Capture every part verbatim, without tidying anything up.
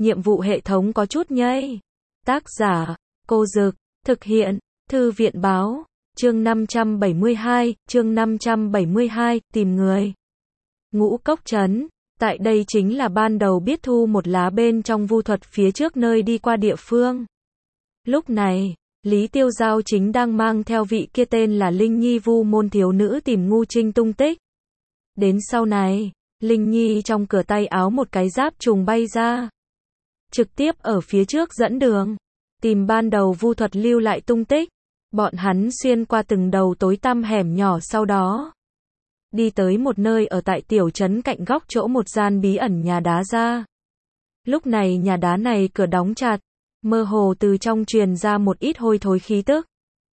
nhiệm vụ hệ thống có chút nhây. Tác giả, Cô Dực, thực hiện, Thư viện Báo, chương năm trăm bảy mươi hai, chương năm trăm bảy mươi hai, tìm người. Ngũ Cốc Trấn, tại đây chính là ban đầu biết thu một lá bên trong vu thuật phía trước nơi đi qua địa phương. Lúc này, Lý Tiêu Giao chính đang mang theo vị kia tên là Linh Nhi vu môn thiếu nữ tìm Ngu Trinh tung tích. Đến sau này, Linh Nhi trong cửa tay áo một cái giáp trùng bay ra. Trực tiếp ở phía trước dẫn đường, tìm ban đầu vu thuật lưu lại tung tích. Bọn hắn xuyên qua từng đầu tối tăm hẻm nhỏ sau đó. Đi tới một nơi ở tại tiểu trấn cạnh góc chỗ một gian bí ẩn nhà đá ra. Lúc này nhà đá này cửa đóng chặt, mơ hồ từ trong truyền ra một ít hôi thối khí tức.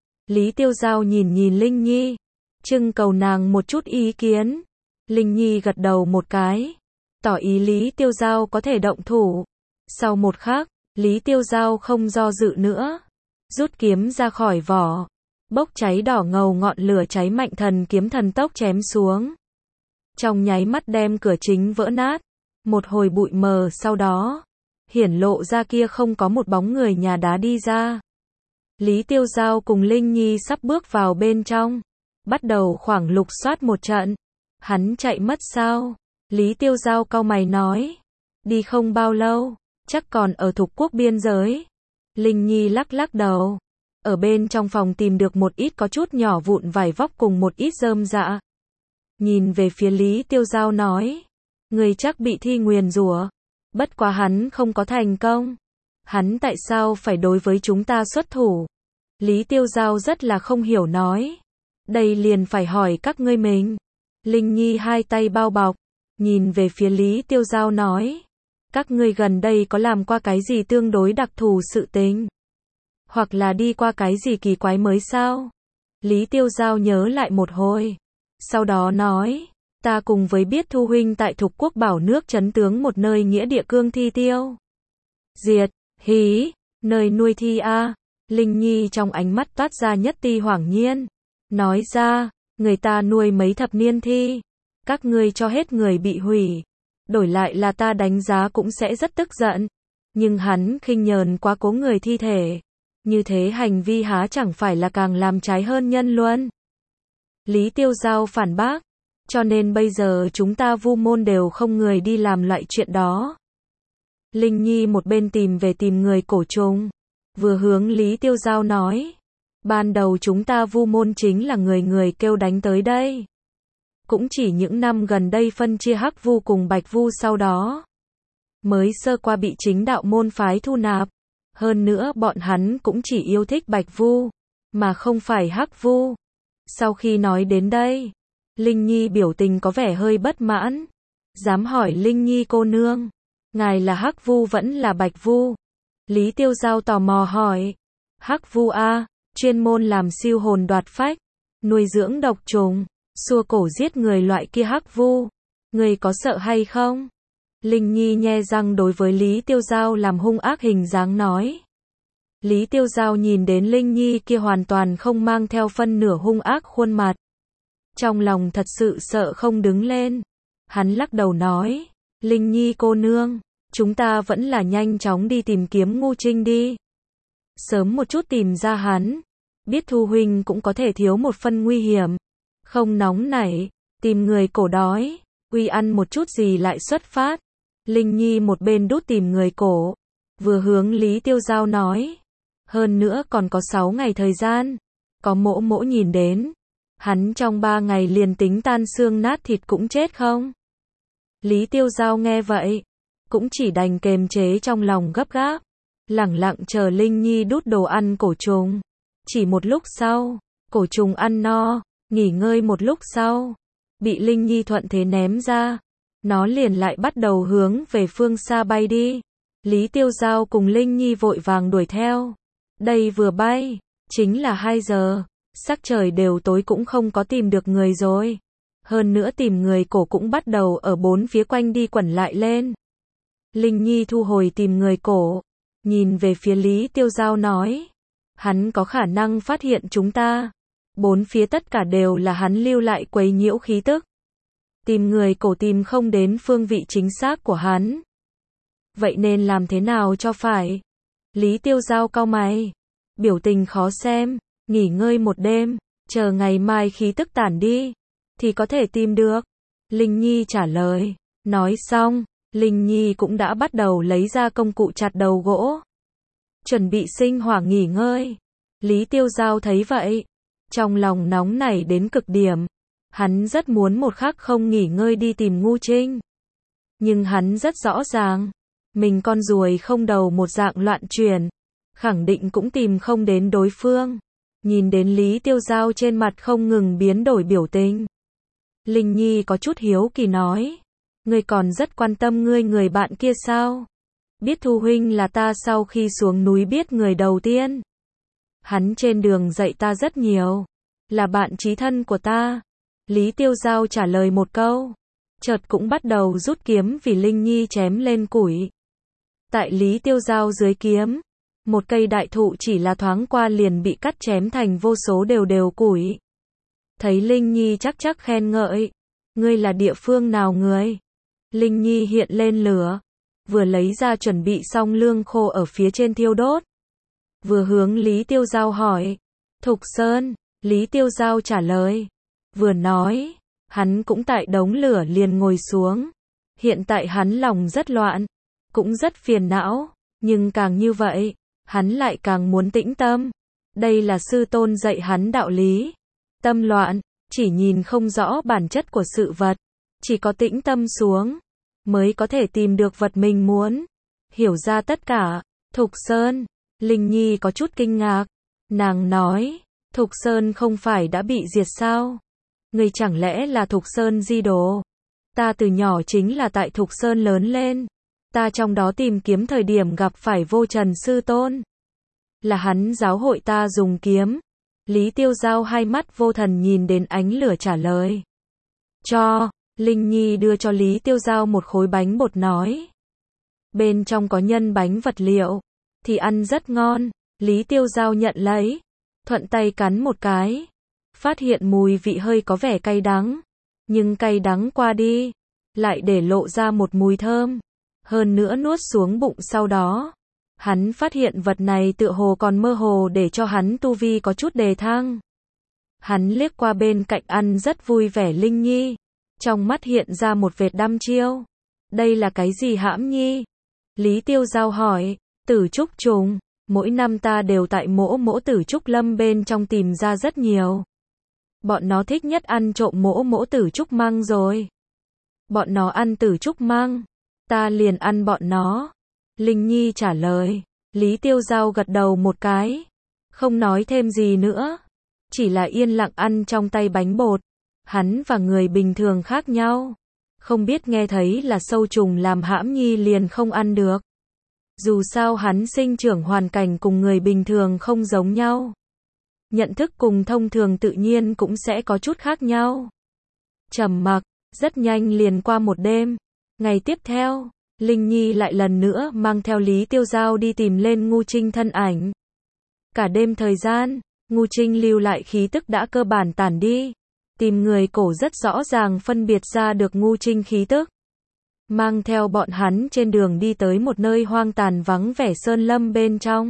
Lý Tiêu Giao nhìn nhìn Linh Nhi, trưng cầu nàng một chút ý kiến. Linh Nhi gật đầu một cái, tỏ ý Lý Tiêu Giao có thể động thủ. Sau một khắc, Lý Tiêu Giao không do dự nữa, rút kiếm ra khỏi vỏ, bốc cháy đỏ ngầu ngọn lửa cháy mạnh thần kiếm thần tốc chém xuống. Trong nháy mắt đem cửa chính vỡ nát, một hồi bụi mờ sau đó, hiển lộ ra kia không có một bóng người nhà đá đi ra. Lý Tiêu Giao cùng Linh Nhi sắp bước vào bên trong, bắt đầu khoảng lục soát một trận. Hắn chạy mất sao? Lý Tiêu Giao cau mày nói. Đi không bao lâu, chắc còn ở Thục Quốc biên giới. Linh Nhi lắc lắc đầu. Ở bên trong phòng tìm được một ít có chút nhỏ vụn vải vóc cùng một ít rơm rạ. Nhìn về phía Lý Tiêu Giao nói. Người chắc bị thi nguyền rủa. Bất quá hắn không có thành công. Hắn tại sao phải đối với chúng ta xuất thủ? Lý Tiêu Giao rất là không hiểu nói. Đây liền phải hỏi các ngươi mình. Linh Nhi hai tay bao bọc, nhìn về phía Lý Tiêu Giao nói. Các ngươi gần đây có làm qua cái gì tương đối đặc thù sự tình? Hoặc là đi qua cái gì kỳ quái mới sao? Lý Tiêu Giao nhớ lại một hồi. Sau đó nói, ta cùng với biết thu huynh tại Thục Quốc bảo nước trấn tướng một nơi nghĩa địa cương thi tiêu. Diệt, hí, nơi nuôi thi a. Linh Nhi trong ánh mắt toát ra nhất ti hoảng nhiên. Nói ra, người ta nuôi mấy thập niên thi. Các ngươi cho hết người bị hủy. Đổi lại là ta đánh giá cũng sẽ rất tức giận. Nhưng hắn khinh nhờn quá cố người thi thể. Như thế hành vi há chẳng phải là càng làm trái hơn nhân luân. Lý Tiêu Giao phản bác. Cho nên bây giờ chúng ta vu môn đều không người đi làm loại chuyện đó. Linh Nhi một bên tìm về tìm người cổ trùng. Vừa hướng Lý Tiêu Giao nói. Ban đầu chúng ta vu môn chính là người người kêu đánh tới đây. Cũng chỉ những năm gần đây phân chia hắc vu cùng bạch vu sau đó. Mới sơ qua bị chính đạo môn phái thu nạp. Hơn nữa bọn hắn cũng chỉ yêu thích bạch vu, mà không phải hắc vu. Sau khi nói đến đây, Linh Nhi biểu tình có vẻ hơi bất mãn. Dám hỏi Linh Nhi cô nương, ngài là hắc vu vẫn là bạch vu? Lý Tiêu Giao tò mò hỏi. Hắc vu a, chuyên môn làm siêu hồn đoạt phách, nuôi dưỡng độc trùng, xua cổ giết người loại kia hắc vu. Người có sợ hay không? Linh Nhi nhe răng đối với Lý Tiêu Giao làm hung ác hình dáng nói. Lý Tiêu Giao nhìn đến Linh Nhi kia hoàn toàn không mang theo phân nửa hung ác khuôn mặt. Trong lòng thật sự sợ không đứng lên. Hắn lắc đầu nói. Linh Nhi cô nương, chúng ta vẫn là nhanh chóng đi tìm kiếm Ngu Trinh đi. Sớm một chút tìm ra hắn. Biết thu huynh cũng có thể thiếu một phân nguy hiểm. Không nóng nảy, tìm người cổ đói. Uy ăn một chút gì lại xuất phát. Linh Nhi một bên đút tìm người cổ. Vừa hướng Lý Tiêu Giao nói. Hơn nữa còn có sáu ngày thời gian. Có mỗ mỗ nhìn đến. Hắn trong ba ngày liền tính tan xương nát thịt cũng chết không? Lý Tiêu Giao nghe vậy. Cũng chỉ đành kềm chế trong lòng gấp gáp. Lẳng lặng chờ Linh Nhi đút đồ ăn cổ trùng. Chỉ một lúc sau, cổ trùng ăn no, nghỉ ngơi một lúc sau. Bị Linh Nhi thuận thế ném ra. Nó liền lại bắt đầu hướng về phương xa bay đi. Lý Tiêu Giao cùng Linh Nhi vội vàng đuổi theo. Đây vừa bay, chính là hai giờ. Sắc trời đều tối cũng không có tìm được người rồi. Hơn nữa tìm người cổ cũng bắt đầu ở bốn phía quanh đi quẩn lại lên. Linh Nhi thu hồi tìm người cổ. Nhìn về phía Lý Tiêu Giao nói. Hắn có khả năng phát hiện chúng ta. Bốn phía tất cả đều là hắn lưu lại quấy nhiễu khí tức. Tìm người cổ tìm không đến phương vị chính xác của hắn. vậy nên làm thế nào cho phải? Lý Tiêu Giao cau mày, biểu tình khó xem, nghỉ ngơi một đêm, chờ ngày mai khí tức tản đi, thì có thể tìm được. Linh Nhi trả lời, nói xong, Linh Nhi cũng đã bắt đầu lấy ra công cụ chặt đầu gỗ, chuẩn bị sinh hỏa nghỉ ngơi. Lý Tiêu Giao thấy vậy, trong lòng nóng nảy đến cực điểm, hắn rất muốn một khắc không nghỉ ngơi đi tìm Ngu Trinh. Nhưng hắn rất rõ ràng, mình con ruồi không đầu một dạng loạn chuyển, khẳng định cũng tìm không đến đối phương. Nhìn đến Lý Tiêu Giao trên mặt không ngừng biến đổi biểu tình, Linh Nhi có chút hiếu kỳ nói, ngươi còn rất quan tâm ngươi người bạn kia sao? Biết Thu huynh là ta sau khi xuống núi biết người đầu tiên. Hắn trên đường dạy ta rất nhiều, là bạn chí thân của ta. Lý Tiêu Giao trả lời một câu, chợt cũng bắt đầu rút kiếm vì Linh Nhi chém lên củi. Tại Lý Tiêu Giao dưới kiếm, một cây đại thụ chỉ là thoáng qua liền bị cắt chém thành vô số đều đều củi. Thấy Linh Nhi chắc chắc khen ngợi, ngươi là địa phương nào người? Linh Nhi hiện lên lửa, vừa lấy ra chuẩn bị xong lương khô ở phía trên thiêu đốt, vừa hướng Lý Tiêu Giao hỏi, Thục Sơn. Lý Tiêu Giao trả lời, vừa nói, hắn cũng tại đống lửa liền ngồi xuống. Hiện tại hắn lòng rất loạn, cũng rất phiền não, nhưng càng như vậy, hắn lại càng muốn tĩnh tâm. Đây là sư tôn dạy hắn đạo lý. Tâm loạn, chỉ nhìn không rõ bản chất của sự vật, chỉ có tĩnh tâm xuống, mới có thể tìm được vật mình muốn, hiểu ra tất cả. Thục Sơn. Linh Nhi có chút kinh ngạc, nàng nói, Thục Sơn không phải đã bị diệt sao? Ngươi chẳng lẽ là Thục Sơn di đồ? Ta từ nhỏ chính là tại Thục Sơn lớn lên, ta trong đó tìm kiếm thời điểm gặp phải Vô Trần sư tôn, là hắn giáo hội ta dùng kiếm. Lý Tiêu Giao hai mắt vô thần nhìn đến ánh lửa trả lời. Cho. Linh Nhi đưa cho Lý Tiêu Giao một khối bánh bột nói, bên trong có nhân bánh vật liệu, thì ăn rất ngon. Lý Tiêu Giao nhận lấy, thuận tay cắn một cái, phát hiện mùi vị hơi có vẻ cay đắng, nhưng cay đắng qua đi, lại để lộ ra một mùi thơm, hơn nữa nuốt xuống bụng sau đó. Hắn phát hiện vật này tựa hồ còn mơ hồ để cho hắn tu vi có chút đề thăng. Hắn liếc qua bên cạnh ăn rất vui vẻ Linh Nhi, trong mắt hiện ra một vệt đăm chiêu. Đây là cái gì hãm nhi? Lý Tiêu Giao hỏi. Tử trúc trùng, mỗi năm ta đều tại mỗ mỗ tử trúc lâm bên trong tìm ra rất nhiều. Bọn nó thích nhất ăn trộm mỗ mỗ tử trúc măng rồi. Bọn nó ăn tử trúc măng, ta liền ăn bọn nó. Linh Nhi trả lời. Lý Tiêu Giao gật đầu một cái, không nói thêm gì nữa, chỉ là yên lặng ăn trong tay bánh bột. Hắn và người bình thường khác nhau, không biết nghe thấy là sâu trùng làm hãm nhi liền không ăn được. Dù sao hắn sinh trưởng hoàn cảnh cùng người bình thường không giống nhau, nhận thức cùng thông thường tự nhiên cũng sẽ có chút khác nhau. Trầm mặc, rất nhanh liền qua một đêm. Ngày tiếp theo, Linh Nhi lại lần nữa mang theo Lý Tiêu Giao đi tìm lên Ngu Trinh thân ảnh. Cả đêm thời gian, Ngu Trinh lưu lại khí tức đã cơ bản tản đi. Tìm người cổ rất rõ ràng phân biệt ra được Ngu Trinh khí tức. Mang theo bọn hắn trên đường đi tới một nơi hoang tàn vắng vẻ sơn lâm bên trong.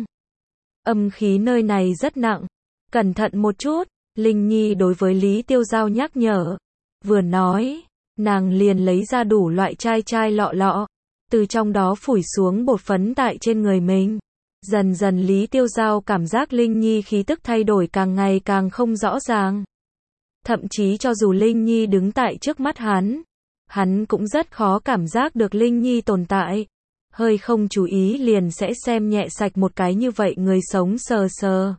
Âm khí nơi này rất nặng. Cẩn thận một chút, Linh Nhi đối với Lý Tiêu Giao nhắc nhở. Vừa nói, nàng liền lấy ra đủ loại chai chai lọ lọ, từ trong đó phủi xuống bột phấn tại trên người mình. Dần dần Lý Tiêu Giao cảm giác Linh Nhi khí tức thay đổi càng ngày càng không rõ ràng. Thậm chí cho dù Linh Nhi đứng tại trước mắt hắn, hắn cũng rất khó cảm giác được Linh Nhi tồn tại. Hơi không chú ý liền sẽ xem nhẹ sạch một cái như vậy người sống sờ sờ.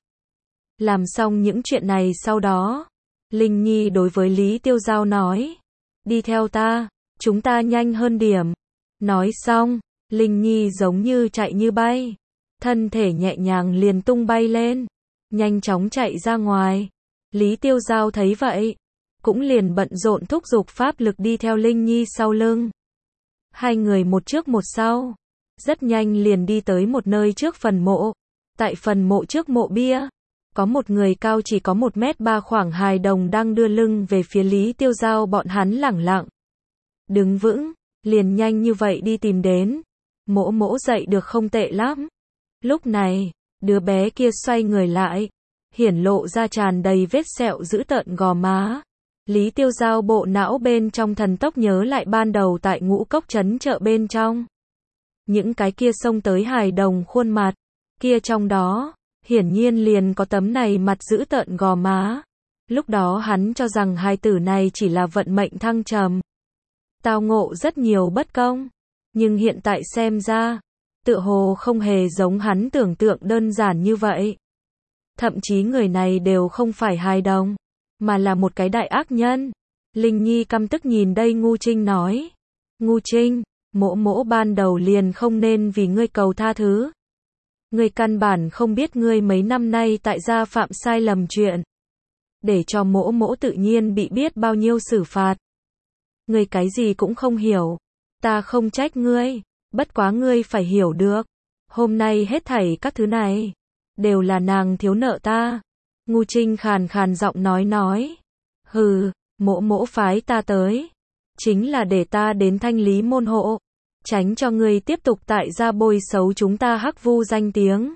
Làm xong những chuyện này sau đó, Linh Nhi đối với Lý Tiêu Giao nói, đi theo ta, chúng ta nhanh hơn điểm. Nói xong, Linh Nhi giống như chạy như bay, thân thể nhẹ nhàng liền tung bay lên, nhanh chóng chạy ra ngoài. Lý Tiêu Giao thấy vậy, cũng liền bận rộn thúc giục pháp lực đi theo Linh Nhi sau lưng. Hai người một trước một sau, rất nhanh liền đi tới một nơi trước phần mộ. Tại phần mộ trước mộ bia, có một người cao chỉ có một mét ba khoảng hài đồng đang đưa lưng về phía Lý Tiêu Giao bọn hắn lẳng lặng đứng vững, liền nhanh như vậy đi tìm đến. Mỗ mỗ dạy được không tệ lắm. Lúc này, đứa bé kia xoay người lại, hiển lộ ra tràn đầy vết sẹo dữ tợn gò má. Lý Tiêu Giao bộ não bên trong thần tốc nhớ lại ban đầu tại Ngũ Cốc trấn chợ bên trong. Những cái kia xông tới hài đồng khuôn mặt, kia trong đó, hiển nhiên liền có tấm này mặt dữ tợn gò má. Lúc đó hắn cho rằng hài tử này chỉ là vận mệnh thăng trầm, tao ngộ rất nhiều bất công, nhưng hiện tại xem ra, tựa hồ không hề giống hắn tưởng tượng đơn giản như vậy. Thậm chí người này đều không phải hài đồng, mà là một cái đại ác nhân. Linh Nhi căm tức nhìn đây Ngu Trinh nói. Ngu Trinh, mỗ mỗ ban đầu liền không nên vì ngươi cầu tha thứ. Ngươi căn bản không biết ngươi mấy năm nay tại gia phạm sai lầm chuyện. Để cho mỗ mỗ tự nhiên bị biết bao nhiêu xử phạt. Ngươi cái gì cũng không hiểu. Ta không trách ngươi, bất quá ngươi phải hiểu được. Hôm nay hết thảy các thứ này, đều là nàng thiếu nợ ta. Ngu Trinh khàn khàn giọng nói nói. Hừ, mỗ mỗ phái ta tới. Chính là để ta đến thanh lý môn hộ. Tránh cho ngươi tiếp tục tại gia bôi xấu chúng ta Hắc Vu danh tiếng.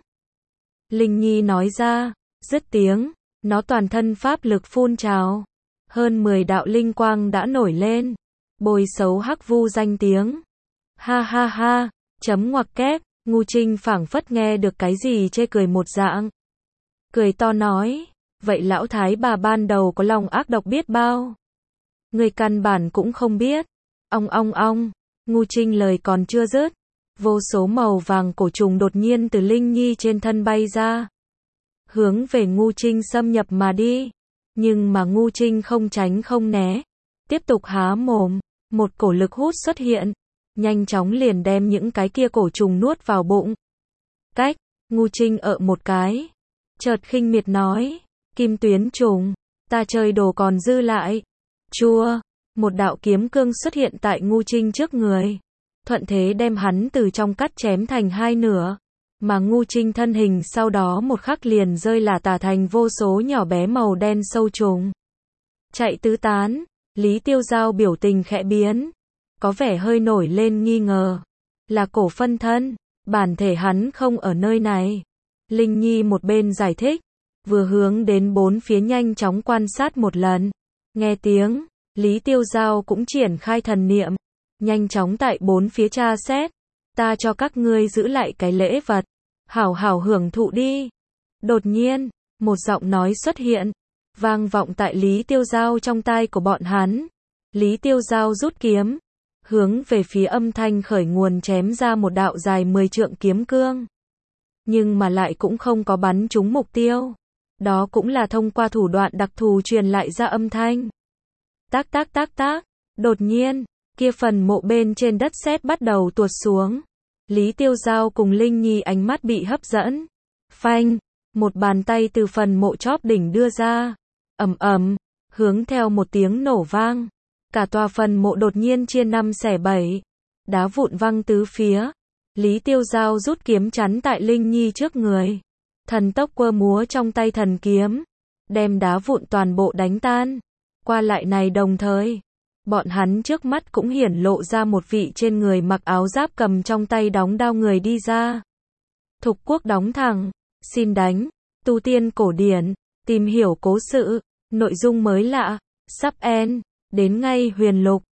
Linh Nhi nói ra, dứt tiếng, nó toàn thân pháp lực phun trào. Hơn mười đạo linh quang đã nổi lên. Bôi xấu Hắc Vu danh tiếng. Ha ha ha, chấm ngoặc kép, Ngu Trinh phảng phất nghe được cái gì chê cười một dạng. Cười to nói, vậy lão thái bà ban đầu có lòng ác độc biết bao. Người căn bản cũng không biết. Ong ong ong, Ngu Trinh lời còn chưa dứt. Vô số màu vàng cổ trùng đột nhiên từ Linh Nhi trên thân bay ra. Hướng về Ngu Trinh xâm nhập mà đi. Nhưng mà Ngu Trinh không tránh không né. Tiếp tục há mồm, một cổ lực hút xuất hiện. Nhanh chóng liền đem những cái kia cổ trùng nuốt vào bụng. Cách, Ngu Trinh ợ một cái. Chợt khinh miệt nói, kim tuyến trùng, ta chơi đồ còn dư lại. Chua, một đạo kiếm cương xuất hiện tại Ngu Trinh trước người. Thuận thế đem hắn từ trong cắt chém thành hai nửa. Mà Ngu Trinh thân hình sau đó một khắc liền rơi là tả thành vô số nhỏ bé màu đen sâu trùng. Chạy tứ tán, Lý Tiêu Giao biểu tình khẽ biến. Có vẻ hơi nổi lên nghi ngờ. Là cổ phân thân, bản thể hắn không ở nơi này. Linh Nhi một bên giải thích, vừa hướng đến bốn phía nhanh chóng quan sát một lần. Nghe tiếng, Lý Tiêu Giao cũng triển khai thần niệm, nhanh chóng tại bốn phía tra xét. Ta cho các ngươi giữ lại cái lễ vật, hảo hảo hưởng thụ đi. Đột nhiên, một giọng nói xuất hiện, vang vọng tại Lý Tiêu Giao trong tai của bọn hắn. Lý Tiêu Giao rút kiếm, hướng về phía âm thanh khởi nguồn chém ra một đạo dài mười trượng kiếm cương. Nhưng mà lại cũng không có bắn trúng mục tiêu. Đó cũng là thông qua thủ đoạn đặc thù truyền lại ra âm thanh. Tác tác tác tác, đột nhiên, kia phần mộ bên trên đất sét bắt đầu tuột xuống. Lý Tiêu Giao cùng Linh Nhi ánh mắt bị hấp dẫn. Phanh, một bàn tay từ phần mộ chóp đỉnh đưa ra. Ầm ầm, hướng theo một tiếng nổ vang. Cả tòa phần mộ đột nhiên chia năm xẻ bảy. Đá vụn văng tứ phía. Lý Tiêu Giao rút kiếm chắn tại Linh Nhi trước người. Thần tốc quơ múa trong tay thần kiếm. Đem đá vụn toàn bộ đánh tan. Qua lại này đồng thời. Bọn hắn trước mắt cũng hiển lộ ra một vị trên người mặc áo giáp cầm trong tay đóng đao người đi ra. Thục Quốc đóng thẳng. Xin đánh. Tu tiên cổ điển. Tìm hiểu cố sự. Nội dung mới lạ. Sub N. Đến ngay huyền lục.